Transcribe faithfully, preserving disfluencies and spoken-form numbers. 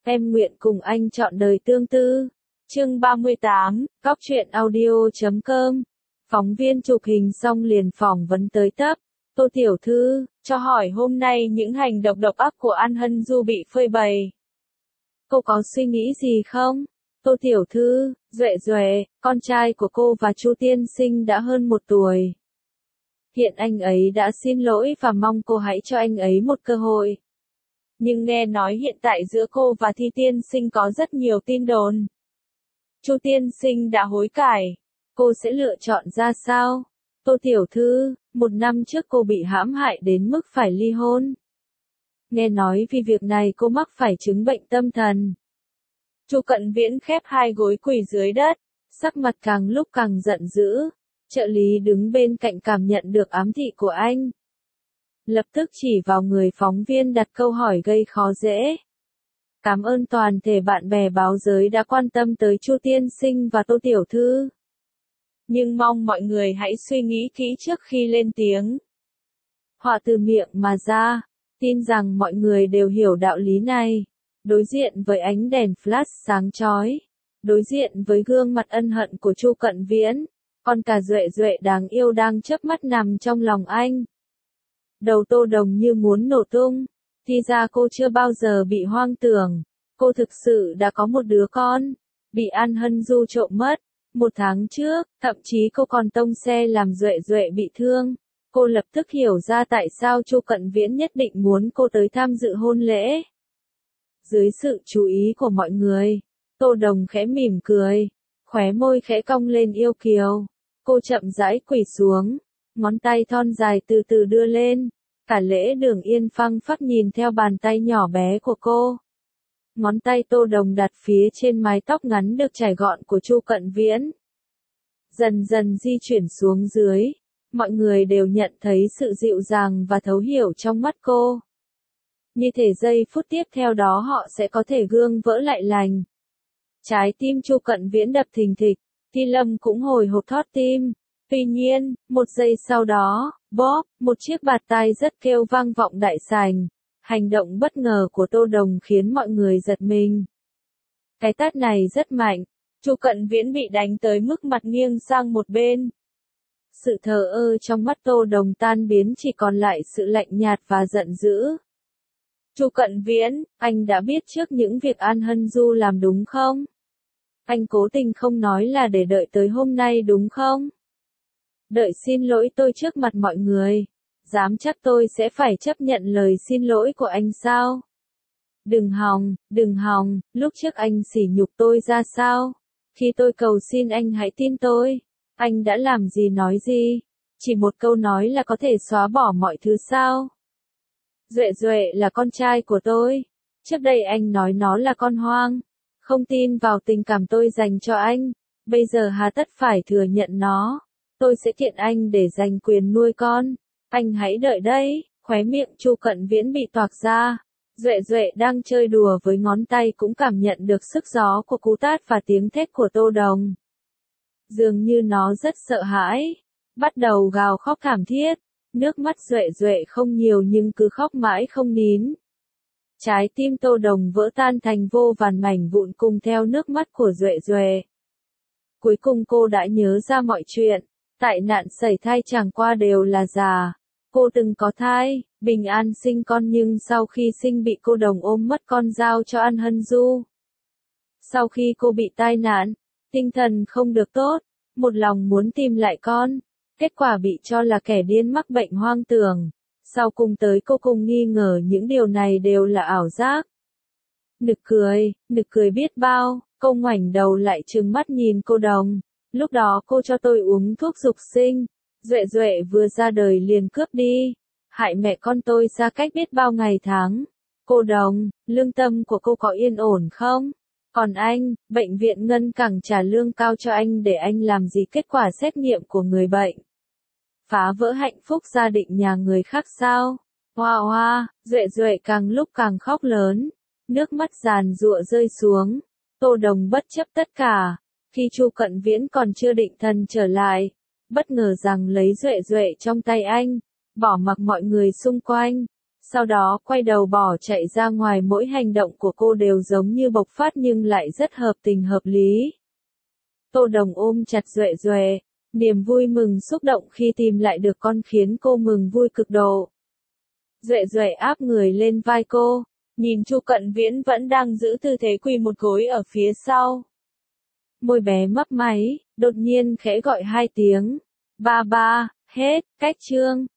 Em nguyện cùng anh chọn đời tương tư. Chương ba mươi tám, Cóc truyện audio chấm com. Phóng viên chụp hình xong liền phỏng vấn tới tấp. Tô tiểu thư, cho hỏi hôm nay những hành động độc ác của An Hân Du bị phơi bày. Cô có suy nghĩ gì không? Tô tiểu thư, Duệ Duệ, con trai của cô và Chu tiên sinh đã hơn một tuổi. Hiện anh ấy đã xin lỗi và mong cô hãy cho anh ấy một cơ hội. Nhưng nghe nói hiện tại giữa cô và Thi tiên sinh có rất nhiều tin đồn. Chu tiên sinh đã hối cải. Cô sẽ lựa chọn ra sao? Tô tiểu thư, một năm trước cô bị hãm hại đến mức phải ly hôn. Nghe nói vì việc này cô mắc phải chứng bệnh tâm thần. Chu Cận Viễn khép hai gối quỳ dưới đất, sắc mặt càng lúc càng giận dữ. Trợ lý đứng bên cạnh cảm nhận được ám thị của anh. Lập tức chỉ vào người phóng viên đặt câu hỏi gây khó dễ. Cảm ơn toàn thể bạn bè báo giới đã quan tâm tới Chu tiên sinh và Tô tiểu thư. Nhưng mong mọi người hãy suy nghĩ kỹ trước khi lên tiếng.话từ miệng mà ra, tin rằng mọi người đều hiểu đạo lý này. Đối diện với ánh đèn flash sáng chói, đối diện với gương mặt ân hận của Chu Cận Viễn, con cà Duệ Duệ đáng yêu đang chớp mắt nằm trong lòng anh. Đầu Tô Đồng như muốn nổ tung, thì ra cô chưa bao giờ bị hoang tưởng, cô thực sự đã có một đứa con, bị An Hân Du trộm mất. Một tháng trước, thậm chí cô còn tông xe làm Duệ Duệ bị thương. Cô lập tức hiểu ra tại sao Chu Cận Viễn nhất định muốn cô tới tham dự hôn lễ. Dưới sự chú ý của mọi người, Tô Đồng khẽ mỉm cười, khóe môi khẽ cong lên yêu kiều. Cô chậm rãi quỳ xuống, ngón tay thon dài từ từ đưa lên. Cả lễ đường yên phăng phắc nhìn theo bàn tay nhỏ bé của cô. Ngón tay Tô Đồng đặt phía trên mái tóc ngắn được chải gọn của Chu Cận Viễn. Dần dần di chuyển xuống dưới, mọi người đều nhận thấy sự dịu dàng và thấu hiểu trong mắt cô. Như thể giây phút tiếp theo đó họ sẽ có thể gương vỡ lại lành. Trái tim Chu Cận Viễn đập thình thịch, Thi Lâm cũng hồi hộp thót tim. Tuy nhiên, một giây sau đó, bóp, một chiếc bạt tai rất kêu vang vọng đại sảnh. Hành động bất ngờ của Tô Đồng khiến mọi người giật mình. Cái tát này rất mạnh, Chu Cận Viễn bị đánh tới mức mặt nghiêng sang một bên. Sự thờ ơ trong mắt Tô Đồng tan biến chỉ còn lại sự lạnh nhạt và giận dữ. Chu Cận Viễn, anh đã biết trước những việc An Hân Du làm đúng không? Anh cố tình không nói là để đợi tới hôm nay đúng không? Đợi xin lỗi tôi trước mặt mọi người. Dám chắc tôi sẽ phải chấp nhận lời xin lỗi của anh sao? Đừng hòng, đừng hòng, lúc trước anh sỉ nhục tôi ra sao? Khi tôi cầu xin anh hãy tin tôi. Anh đã làm gì nói gì? Chỉ một câu nói là có thể xóa bỏ mọi thứ sao? Duệ Duệ là con trai của tôi. Trước đây anh nói nó là con hoang. Không tin vào tình cảm tôi dành cho anh. Bây giờ hà tất phải thừa nhận nó. Tôi sẽ kiện anh để giành quyền nuôi con. Anh hãy đợi đấy. Khóe miệng Chu Cận Viễn bị toạc ra. Duệ Duệ đang chơi đùa với ngón tay cũng cảm nhận được sức gió của cú tát và tiếng thét của Tô Đồng. Dường như nó rất sợ hãi. Bắt đầu gào khóc thảm thiết. Nước mắt Duệ Duệ không nhiều nhưng cứ khóc mãi không nín. Trái tim Tô Đồng vỡ tan thành vô vàn mảnh vụn cùng theo nước mắt của Duệ Duệ. Cuối cùng cô đã nhớ ra mọi chuyện. Tại nạn sẩy thai chẳng qua đều là giả. Cô từng có thai, bình an sinh con nhưng sau khi sinh bị cô Đồng ôm mất con giao cho An Hân Du. Sau khi cô bị tai nạn, tinh thần không được tốt, một lòng muốn tìm lại con. Kết quả bị cho là kẻ điên mắc bệnh hoang tưởng. Sau cùng tới cô cùng nghi ngờ những điều này đều là ảo giác. Nực cười, nực cười biết bao, cô ngoảnh đầu lại trừng mắt nhìn cô Đồng. Lúc đó cô cho tôi uống thuốc dục sinh. Duệ Duệ vừa ra đời liền cướp đi. Hại mẹ con tôi xa cách biết bao ngày tháng. Cô Đồng, lương tâm của cô có yên ổn không? Còn anh, bệnh viện Ngân Cảng trả lương cao cho anh để anh làm gì kết quả xét nghiệm của người bệnh? Phá vỡ hạnh phúc gia đình nhà người khác sao? Hoa hoa, Duệ Duệ càng lúc càng khóc lớn. Nước mắt giàn giụa rơi xuống. Tô Đồng bất chấp tất cả. Khi Chu Cận Viễn còn chưa định thần trở lại, bất ngờ rằng lấy Duệ Duệ trong tay anh, bỏ mặc mọi người xung quanh. sau đó quay đầu bỏ chạy ra ngoài. Mỗi hành động của cô đều giống như bộc phát nhưng lại rất hợp tình hợp lý. Tô Đồng ôm chặt Duệ Duệ, niềm vui mừng xúc động khi tìm lại được con khiến cô mừng vui cực độ. Duệ Duệ áp người lên vai cô, nhìn Chu Cận Viễn vẫn đang giữ tư thế quỳ một gối ở phía sau. Môi bé mấp máy, đột nhiên khẽ gọi hai tiếng. Ba ba, hết, cách chương.